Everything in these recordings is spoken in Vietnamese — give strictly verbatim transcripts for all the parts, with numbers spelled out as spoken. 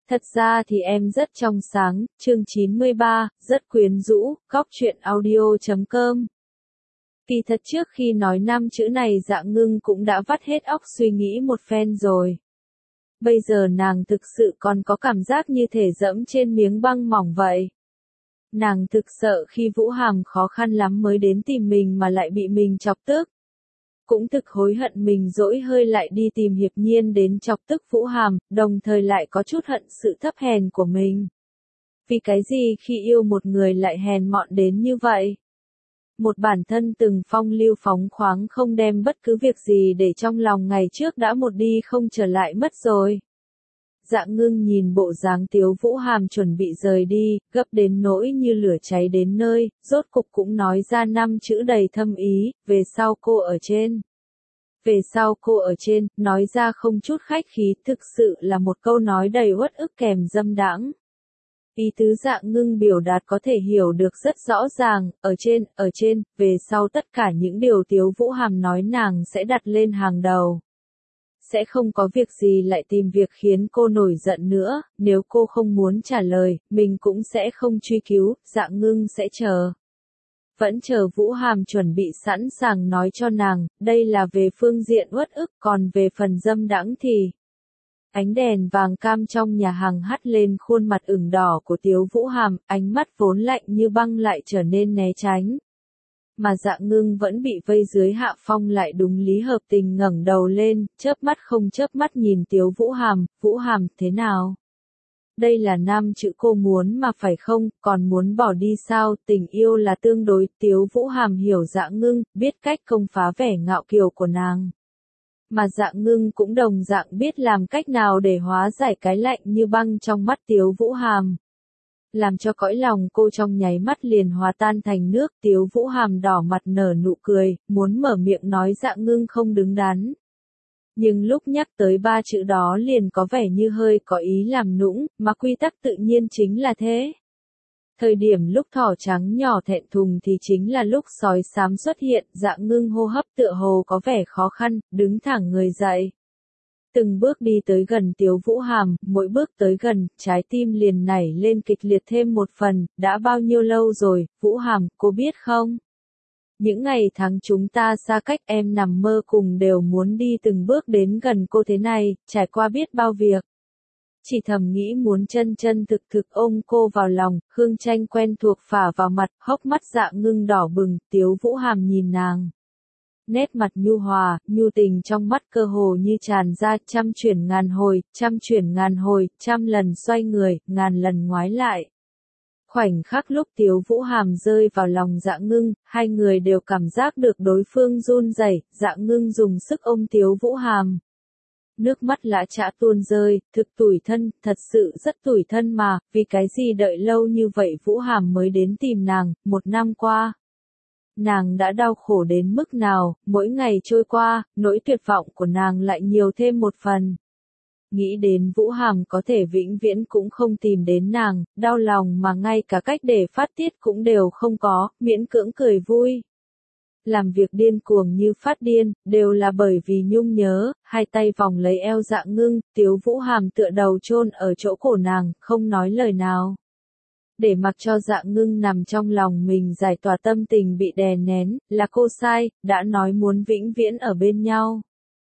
Thật ra thì em rất trong sáng, chương chín mươi ba, rất quyến rũ, góc truyện audio chấm com. Kỳ thật trước khi nói năm chữ này Dạ Ngưng cũng đã vắt hết óc suy nghĩ một phen rồi. Bây giờ nàng thực sự còn có cảm giác như thể dẫm trên miếng băng mỏng vậy. Nàng thực sợ khi Vũ Hàm khó khăn lắm mới đến tìm mình mà lại bị mình chọc tức. Cũng thực hối hận mình dỗi hơi lại đi tìm Hiệp Nhiên đến chọc tức Vũ Hàm, đồng thời lại có chút hận sự thấp hèn của mình. Vì cái gì khi yêu một người lại hèn mọn đến như vậy? Một bản thân từng phong lưu phóng khoáng không đem bất cứ việc gì để trong lòng ngày trước đã một đi không trở lại mất rồi. Dạ Ngưng nhìn bộ dáng Tiếu Vũ Hàm chuẩn bị rời đi, gấp đến nỗi như lửa cháy đến nơi, rốt cục cũng nói ra năm chữ đầy thâm ý, về sau cô ở trên. Về sau cô ở trên, nói ra không chút khách khí, thực sự là một câu nói đầy uất ức kèm dâm đãng. Ý tứ Dạ Ngưng biểu đạt có thể hiểu được rất rõ ràng, ở trên, ở trên, về sau tất cả những điều Tiếu Vũ Hàm nói nàng sẽ đặt lên hàng đầu. Sẽ không có việc gì lại tìm việc khiến cô nổi giận nữa, nếu cô không muốn trả lời, mình cũng sẽ không truy cứu, Dạ Ngưng sẽ chờ. Vẫn chờ Vũ Hàm chuẩn bị sẵn sàng nói cho nàng, đây là về phương diện uất ức, còn về phần dâm đãng thì... Ánh đèn vàng cam trong nhà hàng hắt lên khuôn mặt ửng đỏ của Tiếu Vũ Hàm, ánh mắt vốn lạnh như băng lại trở nên né tránh. Mà Dạ Ngưng vẫn bị vây dưới hạ phong lại đúng lý hợp tình ngẩng đầu lên, chớp mắt không chớp mắt nhìn Tiếu Vũ Hàm, Vũ Hàm, thế nào? Đây là năm chữ cô muốn mà phải không, còn muốn bỏ đi sao, tình yêu là tương đối, Tiếu Vũ Hàm hiểu Dạ Ngưng, biết cách công phá vẻ ngạo kiều của nàng. Mà Dạ Ngưng cũng đồng dạng biết làm cách nào để hóa giải cái lạnh như băng trong mắt Tiếu Vũ Hàm. Làm cho cõi lòng cô trong nháy mắt liền hòa tan thành nước, Tiếu Vũ Hàm đỏ mặt nở nụ cười, muốn mở miệng nói Dạ Ngưng không đứng đắn. Nhưng lúc nhắc tới ba chữ đó liền có vẻ như hơi có ý làm nũng, mà quy tắc tự nhiên chính là thế. Thời điểm lúc thỏ trắng nhỏ thẹn thùng thì chính là lúc sói xám xuất hiện, Dạ Ngưng hô hấp tựa hồ có vẻ khó khăn, đứng thẳng người dậy. Từng bước đi tới gần Tiếu Vũ Hàm, mỗi bước tới gần, trái tim liền nảy lên kịch liệt thêm một phần, đã bao nhiêu lâu rồi, Vũ Hàm, cô biết không? Những ngày tháng chúng ta xa cách em nằm mơ cùng đều muốn đi từng bước đến gần cô thế này, trải qua biết bao việc. Chỉ thầm nghĩ muốn chân chân thực thực ôm cô vào lòng, hương chanh quen thuộc phả vào mặt, hốc mắt Dạ Ngưng đỏ bừng, Tiếu Vũ Hàm nhìn nàng. Nét mặt nhu hòa, nhu tình trong mắt cơ hồ như tràn ra, trăm chuyển ngàn hồi, trăm chuyển ngàn hồi, trăm lần xoay người, ngàn lần ngoái lại. Khoảnh khắc lúc Tiếu Vũ Hàm rơi vào lòng Dạ Ngưng, hai người đều cảm giác được đối phương run rẩy, Dạ Ngưng dùng sức ôm Tiếu Vũ Hàm. Nước mắt lã chã tuôn rơi, thực tủi thân, thật sự rất tủi thân mà, vì cái gì đợi lâu như vậy Vũ Hàm mới đến tìm nàng, một năm qua. Nàng đã đau khổ đến mức nào, mỗi ngày trôi qua, nỗi tuyệt vọng của nàng lại nhiều thêm một phần. Nghĩ đến Vũ Hàm có thể vĩnh viễn cũng không tìm đến nàng, đau lòng mà ngay cả cách để phát tiết cũng đều không có, miễn cưỡng cười vui. Làm việc điên cuồng như phát điên, đều là bởi vì nhung nhớ, hai tay vòng lấy eo Dạ Ngưng, Tiếu Vũ Hàm tựa đầu chôn ở chỗ cổ nàng, không nói lời nào. Để mặc cho Dạ Ngưng nằm trong lòng mình giải tỏa tâm tình bị đè nén, là cô sai, đã nói muốn vĩnh viễn ở bên nhau.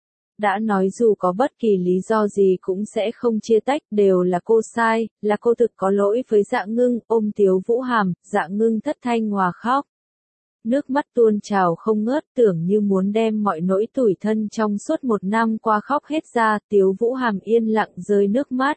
Đã nói dù có bất kỳ lý do gì cũng sẽ không chia tách, đều là cô sai, là cô thực có lỗi với Dạ Ngưng, ôm Tiếu Vũ Hàm, Dạ Ngưng thất thanh hòa khóc. Nước mắt tuôn trào không ngớt, tưởng như muốn đem mọi nỗi tủi thân trong suốt một năm qua khóc hết ra, Tiếu Vũ Hàm yên lặng rơi nước mắt.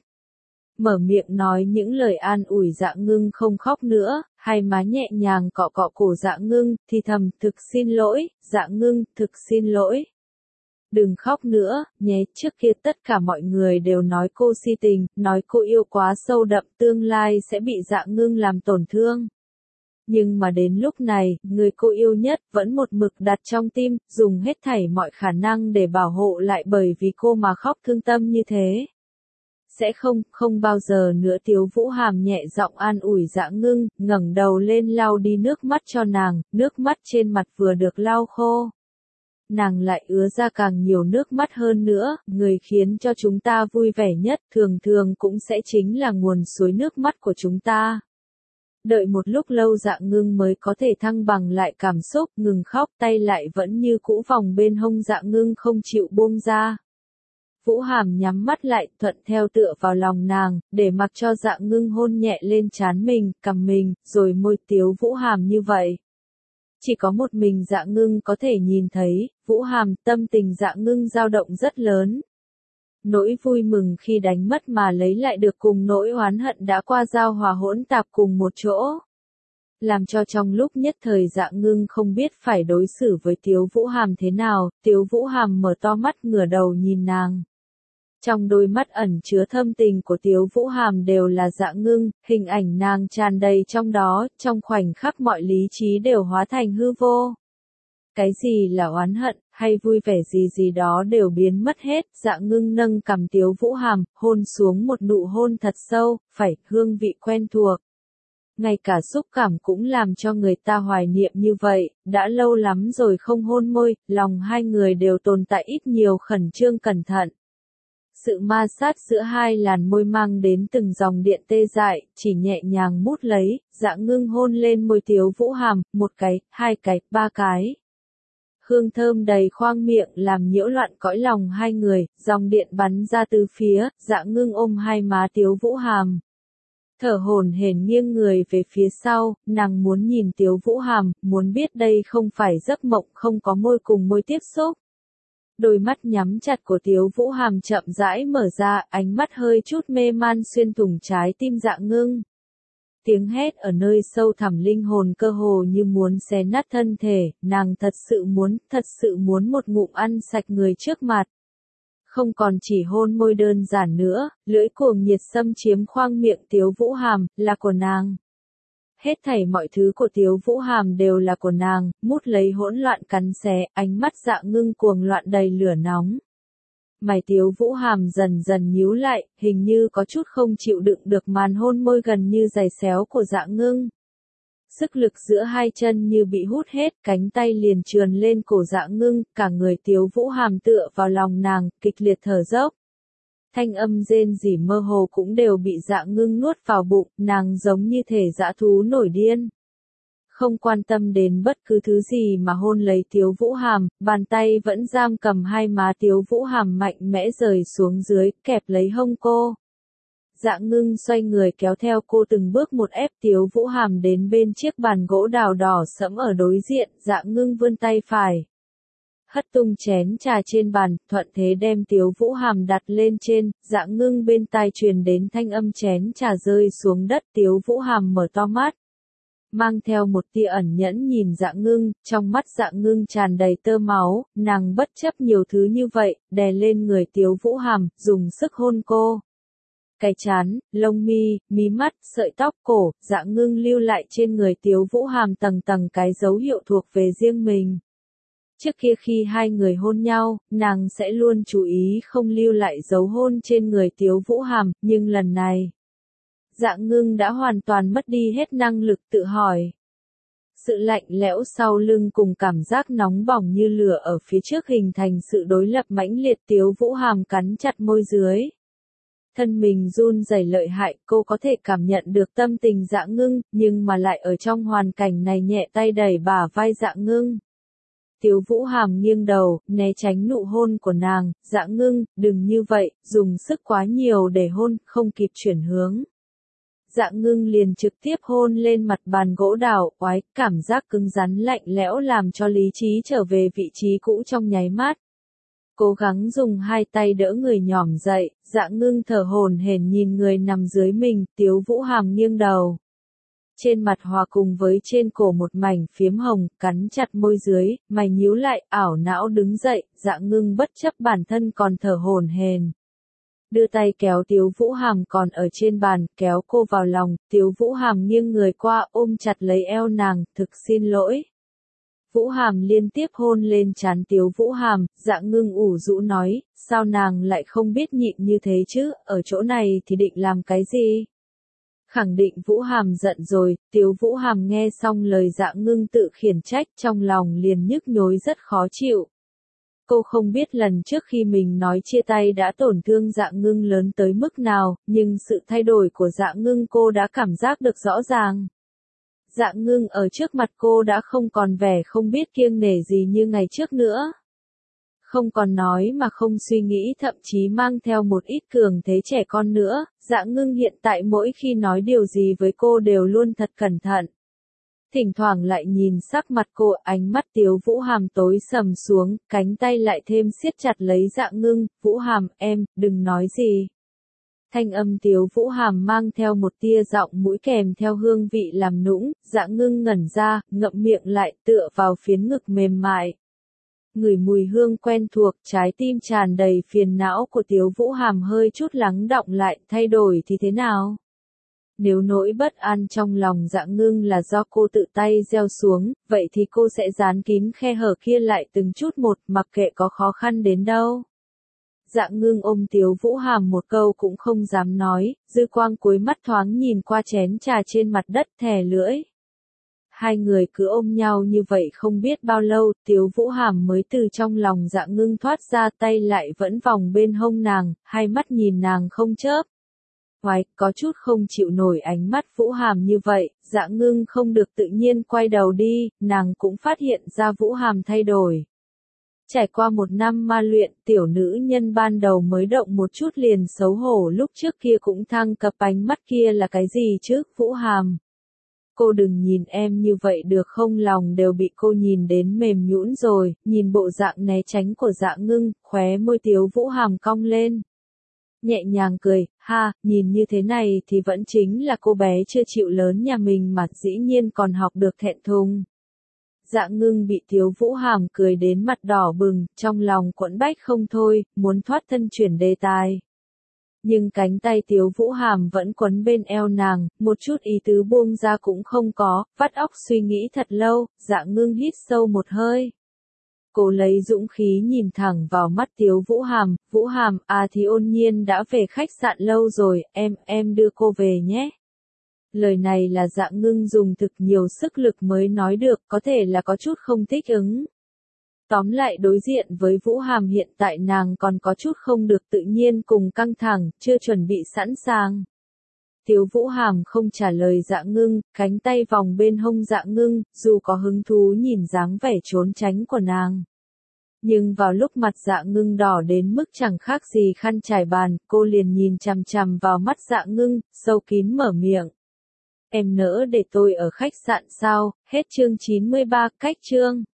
Mở miệng nói những lời an ủi Dạ Ngưng không khóc nữa, hai má nhẹ nhàng cọ cọ cổ Dạ Ngưng, thì thầm, thực xin lỗi, Dạ Ngưng, thực xin lỗi. Đừng khóc nữa, nhé, trước kia tất cả mọi người đều nói cô si tình, nói cô yêu quá sâu đậm, tương lai sẽ bị Dạ Ngưng làm tổn thương. Nhưng mà đến lúc này, người cô yêu nhất vẫn một mực đặt trong tim, dùng hết thảy mọi khả năng để bảo hộ lại bởi vì cô mà khóc thương tâm như thế. Sẽ không, không bao giờ nữa. Tiếu Vũ Hàm nhẹ giọng an ủi Dạ Ngưng, ngẩng đầu lên lau đi nước mắt cho nàng, nước mắt trên mặt vừa được lau khô. nàng lại ứa ra càng nhiều nước mắt hơn nữa, người khiến cho chúng ta vui vẻ nhất thường thường cũng sẽ chính là nguồn suối nước mắt của chúng ta. Đợi một lúc lâu Dạ Ngưng mới có thể thăng bằng lại cảm xúc, ngừng khóc, tay lại vẫn như cũ vòng bên hông Dạ Ngưng không chịu buông ra. Vũ Hàm nhắm mắt lại, thuận theo tựa vào lòng nàng, để mặc cho Dạ Ngưng hôn nhẹ lên trán mình, cằm mình, rồi môi tiếu Vũ Hàm như vậy. Chỉ có một mình Dạ Ngưng có thể nhìn thấy, Vũ Hàm, tâm tình Dạ Ngưng dao động rất lớn. Nỗi vui mừng khi đánh mất mà lấy lại được cùng nỗi oán hận đã qua giao hòa hỗn tạp cùng một chỗ. Làm cho trong lúc nhất thời Dạ Ngưng không biết phải đối xử với Tiếu Vũ Hàm thế nào, Tiếu Vũ Hàm mở to mắt ngửa đầu nhìn nàng. Trong đôi mắt ẩn chứa thâm tình của Tiếu Vũ Hàm đều là Dạ Ngưng, hình ảnh nàng tràn đầy trong đó, trong khoảnh khắc mọi lý trí đều hóa thành hư vô. Cái gì là oán hận, hay vui vẻ gì gì đó đều biến mất hết, Dạ Ngưng nâng cằm Tiếu Vũ Hàm, hôn xuống một nụ hôn thật sâu, phải, hương vị quen thuộc. Ngay cả xúc cảm cũng làm cho người ta hoài niệm như vậy, đã lâu lắm rồi không hôn môi, lòng hai người đều tồn tại ít nhiều khẩn trương cẩn thận. Sự ma sát giữa hai làn môi mang đến từng dòng điện tê dại, chỉ nhẹ nhàng mút lấy, Dạ Ngưng hôn lên môi Tiếu Vũ Hàm, một cái, hai cái, ba cái. Hương thơm đầy khoang miệng làm nhiễu loạn cõi lòng hai người, dòng điện bắn ra từ phía, Dạ Ngưng ôm hai má Tiếu Vũ Hàm. Thở hổn hển nghiêng người về phía sau, nàng muốn nhìn Tiếu Vũ Hàm, muốn biết đây không phải giấc mộng không có môi cùng môi tiếp xúc. Đôi mắt nhắm chặt của Tiếu Vũ Hàm chậm rãi mở ra, ánh mắt hơi chút mê man xuyên thủng trái tim Dạ Ngưng. Tiếng hét ở nơi sâu thẳm linh hồn cơ hồ như muốn xé nát thân thể, nàng thật sự muốn, thật sự muốn một ngụm ăn sạch người trước mặt. Không còn chỉ hôn môi đơn giản nữa, lưỡi cuồng nhiệt xâm chiếm khoang miệng Tiếu Vũ Hàm, là của nàng. Hết thảy mọi thứ của Tiếu Vũ Hàm đều là của nàng, mút lấy hỗn loạn cắn xé, ánh mắt Dạ Ngưng cuồng loạn đầy lửa nóng. Mày Tiếu Vũ Hàm dần dần nhíu lại, hình như có chút không chịu đựng được màn hôn môi gần như giày xéo của Dạ Ngưng. Sức lực giữa hai chân như bị hút hết, cánh tay liền trườn lên cổ Dạ Ngưng, cả người Tiếu Vũ Hàm tựa vào lòng nàng, kịch liệt thở dốc. Thanh âm rên rỉ mơ hồ cũng đều bị Dạ Ngưng nuốt vào bụng, nàng giống như thể dã thú nổi điên. Không quan tâm đến bất cứ thứ gì mà hôn lấy Tiếu Vũ Hàm, bàn tay vẫn giam cầm hai má Tiếu Vũ Hàm mạnh mẽ rời xuống dưới, kẹp lấy hông cô. Dạ Ngưng xoay người kéo theo cô từng bước một ép Tiếu Vũ Hàm đến bên chiếc bàn gỗ đào đỏ sẫm ở đối diện, Dạ Ngưng vươn tay phải. Hất tung chén trà trên bàn, thuận thế đem Tiếu Vũ Hàm đặt lên trên, Dạ Ngưng bên tai truyền đến thanh âm chén trà rơi xuống đất, Tiếu Vũ Hàm mở to mắt. Mang theo một tia ẩn nhẫn nhìn Dạ Ngưng, trong mắt Dạ Ngưng tràn đầy tơ máu, nàng bất chấp nhiều thứ như vậy, đè lên người Tiếu Vũ Hàm, dùng sức hôn cô. Cái trán, lông mi, mí mắt, sợi tóc cổ, Dạ Ngưng lưu lại trên người Tiếu Vũ Hàm tầng tầng cái dấu hiệu thuộc về riêng mình. Trước kia khi hai người hôn nhau, nàng sẽ luôn chú ý không lưu lại dấu hôn trên người Tiếu Vũ Hàm, nhưng lần này, Dạ Ngưng đã hoàn toàn mất đi hết năng lực tự hỏi. Sự lạnh lẽo sau lưng cùng cảm giác nóng bỏng như lửa ở phía trước hình thành sự đối lập mãnh liệt, Tiếu Vũ Hàm cắn chặt môi dưới. Thân mình run rẩy lợi hại, cô có thể cảm nhận được tâm tình Dạ Ngưng, nhưng mà lại ở trong hoàn cảnh này nhẹ tay đẩy bả vai Dạ Ngưng. Tiếu Vũ Hàm nghiêng đầu, né tránh nụ hôn của nàng, Dạ Ngưng, đừng như vậy, dùng sức quá nhiều để hôn, không kịp chuyển hướng. Dạ Ngưng liền trực tiếp hôn lên mặt bàn gỗ đào, oái, cảm giác cứng rắn lạnh lẽo làm cho lý trí trở về vị trí cũ trong nháy mắt. Cố gắng dùng hai tay đỡ người nhỏm dậy, Dạ Ngưng thở hổn hển nhìn người nằm dưới mình, Tiếu Vũ Hàm nghiêng đầu. Trên mặt hòa cùng với trên cổ một mảnh phiếm hồng, cắn chặt môi dưới, mày nhíu lại, ảo não đứng dậy, Dạ Ngưng bất chấp bản thân còn thở hổn hển. Đưa tay kéo Tiếu Vũ Hàm còn ở trên bàn, kéo cô vào lòng, Tiếu Vũ Hàm nghiêng người qua ôm chặt lấy eo nàng, thực xin lỗi. Vũ Hàm liên tiếp hôn lên trán Tiếu Vũ Hàm, Dạ Ngưng ủ rũ nói, sao nàng lại không biết nhịn như thế chứ, ở chỗ này thì định làm cái gì? Khẳng định Vũ Hàm giận rồi, Tiếu Vũ Hàm nghe xong lời Dạ Ngưng tự khiển trách trong lòng liền nhức nhối rất khó chịu. Cô không biết lần trước khi mình nói chia tay đã tổn thương Dạ Ngưng lớn tới mức nào, nhưng sự thay đổi của Dạ Ngưng cô đã cảm giác được rõ ràng. Dạ Ngưng ở trước mặt cô đã không còn vẻ không biết kiêng nể gì như ngày trước nữa. Không còn nói mà không suy nghĩ, thậm chí mang theo một ít cường thế trẻ con nữa. Dạ Ngưng hiện tại mỗi khi nói điều gì với cô đều luôn thật cẩn thận. Thỉnh thoảng lại nhìn sắc mặt cô, ánh mắt Tiếu Vũ Hàm tối sầm xuống, cánh tay lại thêm siết chặt lấy Dạ Ngưng. Vũ Hàm, em, đừng nói gì. Thanh âm Tiếu Vũ Hàm mang theo một tia giọng mũi kèm theo hương vị làm nũng. Dạ Ngưng ngẩn ra, ngậm miệng lại, tựa vào phiến ngực mềm mại. Ngửi mùi hương quen thuộc, trái tim tràn đầy phiền não của Tiếu Vũ Hàm hơi chút lắng đọng lại. Thay đổi thì thế nào? Nếu nỗi bất an trong lòng Dạ Ngưng là do cô tự tay gieo xuống, vậy thì cô sẽ dán kín khe hở kia lại từng chút một, mặc kệ có khó khăn đến đâu. Dạ Ngưng ôm Tiếu Vũ Hàm một câu cũng không dám nói, dư quang cuối mắt thoáng nhìn qua chén trà trên mặt đất, thè lưỡi. Hai người cứ ôm nhau như vậy không biết bao lâu, Tiếu Vũ Hàm mới từ trong lòng Dạ Ngưng thoát ra, tay lại vẫn vòng bên hông nàng, hai mắt nhìn nàng không chớp. Hoài, có chút không chịu nổi ánh mắt Vũ Hàm như vậy, Dạ Ngưng không được tự nhiên quay đầu đi, nàng cũng phát hiện ra Vũ Hàm thay đổi. Trải qua một năm ma luyện, tiểu nữ nhân ban đầu mới động một chút liền xấu hổ, lúc trước kia cũng thăng cấp, ánh mắt kia là cái gì chứ, Vũ Hàm? Cô đừng nhìn em như vậy được không, lòng đều bị cô nhìn đến mềm nhũn rồi. Nhìn bộ dạng né tránh của Dạ Ngưng, khóe môi Tiếu Vũ Hàm cong lên. Nhẹ nhàng cười, ha, nhìn như thế này thì vẫn chính là cô bé chưa chịu lớn nhà mình mà dĩ nhiên còn học được thẹn thùng. Dạ Ngưng bị Tiếu Vũ Hàm cười đến mặt đỏ bừng, trong lòng quẫn bách không thôi, muốn thoát thân chuyển đề tài. Nhưng cánh tay Tiếu Vũ Hàm vẫn quấn bên eo nàng, một chút ý tứ buông ra cũng không có, vắt óc suy nghĩ thật lâu. Dạ Ngưng hít sâu một hơi. Cô lấy dũng khí nhìn thẳng vào mắt Tiếu Vũ Hàm. Vũ Hàm, à thì Ôn Nhiên đã về khách sạn lâu rồi, em, em đưa cô về nhé. Lời này là Dạ Ngưng dùng thực nhiều sức lực mới nói được, có thể là có chút không thích ứng. Tóm lại đối diện với Vũ Hàm hiện tại nàng còn có chút không được tự nhiên cùng căng thẳng, chưa chuẩn bị sẵn sàng. Tiếu Vũ Hàm không trả lời Dạ Ngưng, cánh tay vòng bên hông Dạ Ngưng, dù có hứng thú nhìn dáng vẻ trốn tránh của nàng. Nhưng vào lúc mặt Dạ Ngưng đỏ đến mức chẳng khác gì khăn trải bàn, cô liền nhìn chằm chằm vào mắt Dạ Ngưng, sâu kín mở miệng. Em nỡ để tôi ở khách sạn sao? Hết chương chín mươi ba, cách chương.